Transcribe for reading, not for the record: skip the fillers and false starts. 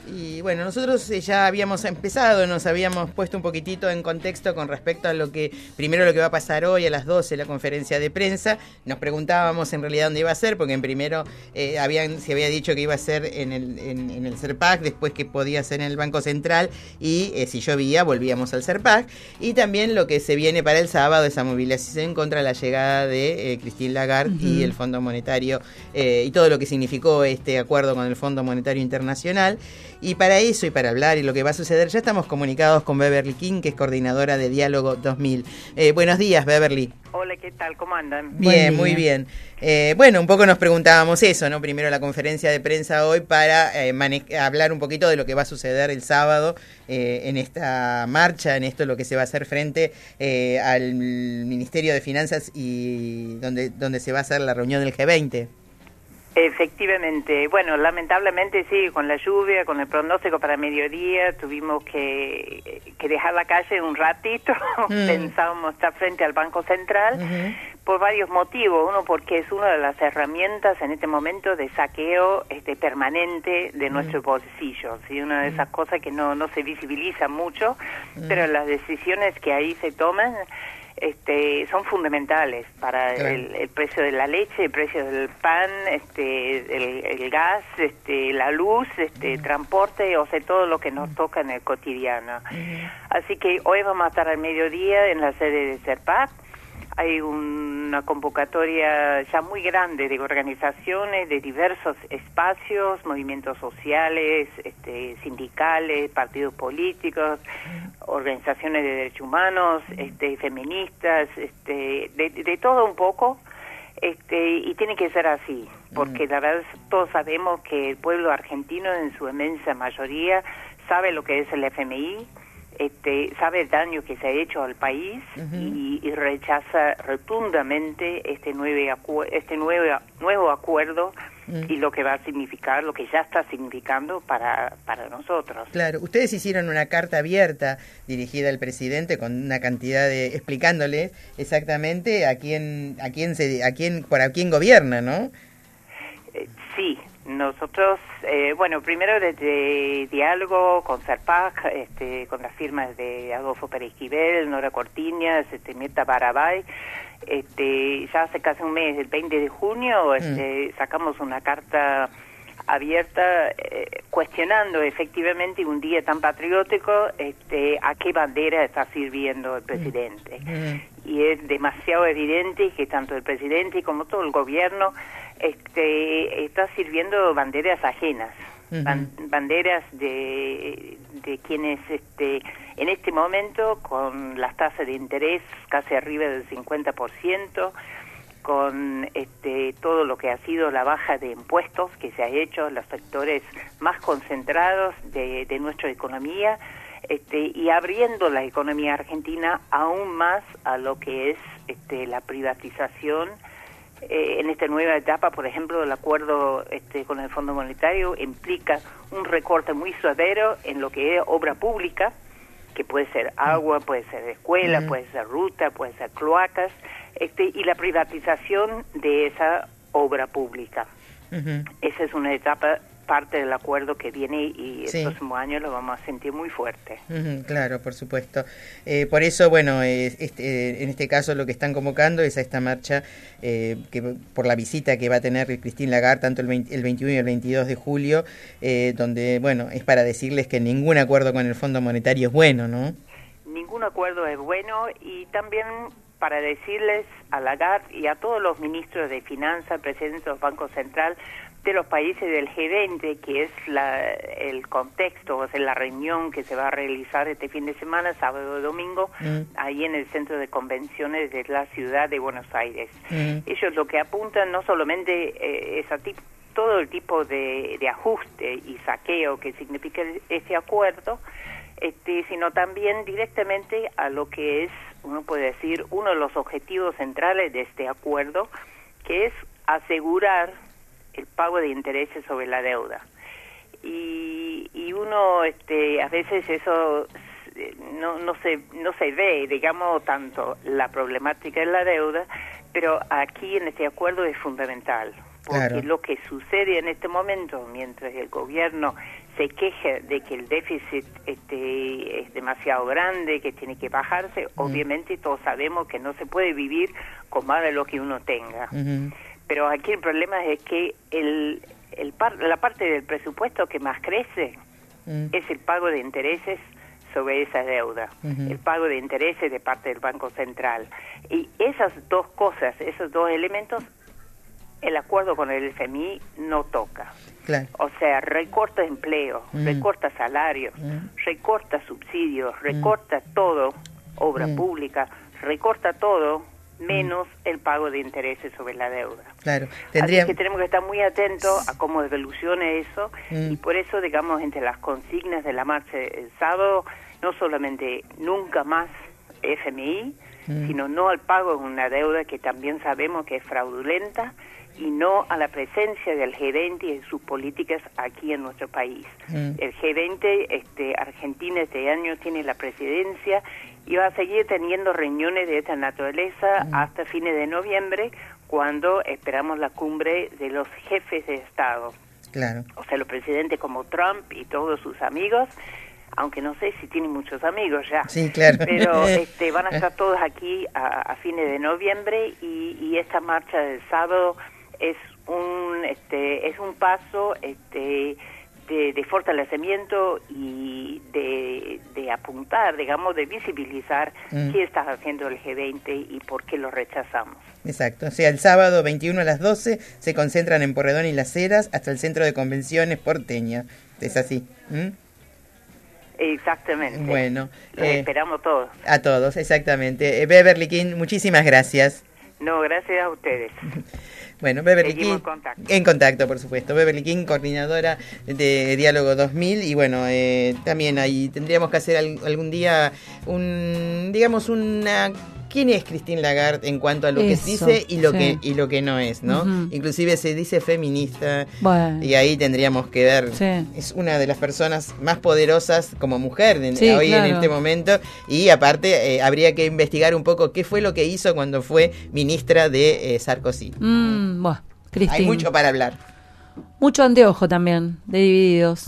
Y bueno, nosotros ya habíamos empezado, nos habíamos puesto un poquitito en contexto con respecto a lo que va a pasar hoy a las 12, la conferencia de prensa. Nos preguntábamos en realidad dónde iba a ser, porque en primero se había dicho que iba a ser en el CERPAC, después que podía ser en el Banco Central, y si llovía volvíamos al CERPAC. Y también lo que se viene para el sábado, esa movilización contra la llegada de Christine Lagarde y el Fondo Monetario, y todo lo que significó este acuerdo con el Fondo Monetario Internacional. Y para eso y para hablar y lo que va a suceder, ya estamos comunicados con Beverly King, que es coordinadora de Diálogo 2000. Buenos días, Beverly. Hola, ¿qué tal? ¿Cómo andan? Bien, muy bien. Bueno, un poco nos preguntábamos eso, ¿no? Primero la conferencia de prensa hoy para hablar un poquito de lo que va a suceder el sábado en esta marcha, en esto lo que se va a hacer frente al Ministerio de Finanzas y donde se va a hacer la reunión del G20. Efectivamente, bueno, lamentablemente sí, con la lluvia, con el pronóstico para mediodía, tuvimos que dejar la calle un ratito. Pensábamos estar frente al Banco Central por varios motivos. Uno, porque es una de las herramientas en este momento de saqueo permanente de nuestros bolsillos, y una de esas cosas que no se visibiliza mucho, pero las decisiones que ahí se toman son fundamentales para el precio de la leche, el precio del pan, el gas, la luz, transporte, o sea, todo lo que nos toca en el cotidiano. Así que hoy vamos a estar al mediodía en la sede de CERPAC. Hay una convocatoria ya muy grande de organizaciones de diversos espacios, movimientos sociales, sindicales, partidos políticos, organizaciones de derechos humanos, feministas, de todo un poco, y tiene que ser así, porque la verdad todos sabemos que el pueblo argentino en su inmensa mayoría sabe lo que es el FMI, sabe el daño que se ha hecho al país y rechaza rotundamente este nuevo acuerdo y lo que va a significar, lo que ya está significando para nosotros. Claro, ustedes hicieron una carta abierta dirigida al presidente con una cantidad de explicándole exactamente por quién gobierna, ¿no? Sí. Nosotros, primero desde Diálogo con CERPAC, con las firmas de Adolfo Pérez Esquivel, Nora Cortiñas, Mirta Barabay, ya hace casi un mes, el 20 de junio, sacamos una carta abierta cuestionando efectivamente un día tan patriótico, a qué bandera está sirviendo el presidente. Y es demasiado evidente que tanto el presidente como todo el gobierno está sirviendo banderas ajenas, banderas de quienes en este momento, con las tasas de interés casi arriba del 50%, con todo lo que ha sido la baja de impuestos que se ha hecho en los sectores más concentrados de nuestra economía, y abriendo la economía argentina aún más a lo que es la privatización. En esta nueva etapa, por ejemplo, el acuerdo con el Fondo Monetario implica un recorte muy severo en lo que es obra pública, que puede ser agua, puede ser escuela, puede ser ruta, puede ser cloacas, y la privatización de esa obra pública. Esa es una etapa, parte del acuerdo que viene, y el próximo año lo vamos a sentir muy fuerte. Claro, por supuesto. Por eso, bueno, en este caso lo que están convocando es a esta marcha que por la visita que va a tener Christine Lagarde tanto el 21 y el 22 de julio, donde, bueno, es para decirles que ningún acuerdo con el Fondo Monetario es bueno, ¿no? Ningún acuerdo es bueno, y también para decirles a Lagarde y a todos los ministros de Finanzas, presidentes del Banco Central, de los países del G20, que es el contexto, o sea, la reunión que se va a realizar este fin de semana, sábado y domingo, ahí en el Centro de Convenciones de la Ciudad de Buenos Aires. Ellos lo que apuntan no solamente es a todo el tipo de ajuste y saqueo que significa ese acuerdo, sino también directamente a lo que es, uno puede decir, uno de los objetivos centrales de este acuerdo, que es asegurar el pago de intereses sobre la deuda. Y uno a veces eso no se ve, digamos, tanto la problemática de la deuda, pero aquí en este acuerdo es fundamental, porque lo que sucede en este momento, mientras el gobierno se queja de que el déficit es demasiado grande, que tiene que bajarse. Obviamente todos sabemos que no se puede vivir con más de lo que uno tenga. Pero aquí el problema es que la parte del presupuesto que más crece es el pago de intereses sobre esa deuda, el pago de intereses de parte del Banco Central. Y esas dos cosas, esos dos elementos, el acuerdo con el FMI no toca. Claro. O sea, recorta empleo, recorta salarios, recorta subsidios, recorta todo, obra pública, recorta todo, menos el pago de intereses sobre la deuda. Claro. Así que tenemos que estar muy atentos a cómo evolucione eso, y por eso, digamos, entre las consignas de la marcha el sábado, no solamente nunca más FMI, sino no al pago de una deuda que también sabemos que es fraudulenta, y no a la presencia del G20 y de sus políticas aquí en nuestro país. El G20, Argentina este año tiene la presidencia y va a seguir teniendo reuniones de esta naturaleza hasta fines de noviembre, cuando esperamos la cumbre de los jefes de Estado. Claro. O sea, los presidentes como Trump y todos sus amigos, aunque no sé si tienen muchos amigos ya. Sí, claro. Pero van a estar todos aquí a fines de noviembre, y esta marcha del sábado es un paso de fortalecimiento y de apuntar, digamos, de visibilizar qué está haciendo el G20 y por qué lo rechazamos. Exacto, o sea, el sábado 21 a las 12 se concentran en Porredón y Las Heras hasta el Centro de Convenciones porteña. ¿Es así? Exactamente. Bueno. Esperamos todos. A todos, exactamente. Beverly King, muchísimas gracias. No, gracias a ustedes. Bueno, Beverly King, en contacto, por supuesto. Beverly King, coordinadora de Diálogo 2000, y bueno, también ahí tendríamos que hacer algún día una... ¿Quién es Christine Lagarde en cuanto a lo que dice y lo que no es, ¿no? Inclusive se dice feminista, y ahí tendríamos que ver. Es una de las personas más poderosas como mujer hoy en este momento, y aparte habría que investigar un poco qué fue lo que hizo cuando fue ministra de Sarkozy. Christine. Hay mucho para hablar. Mucho anteojo también, de Divididos.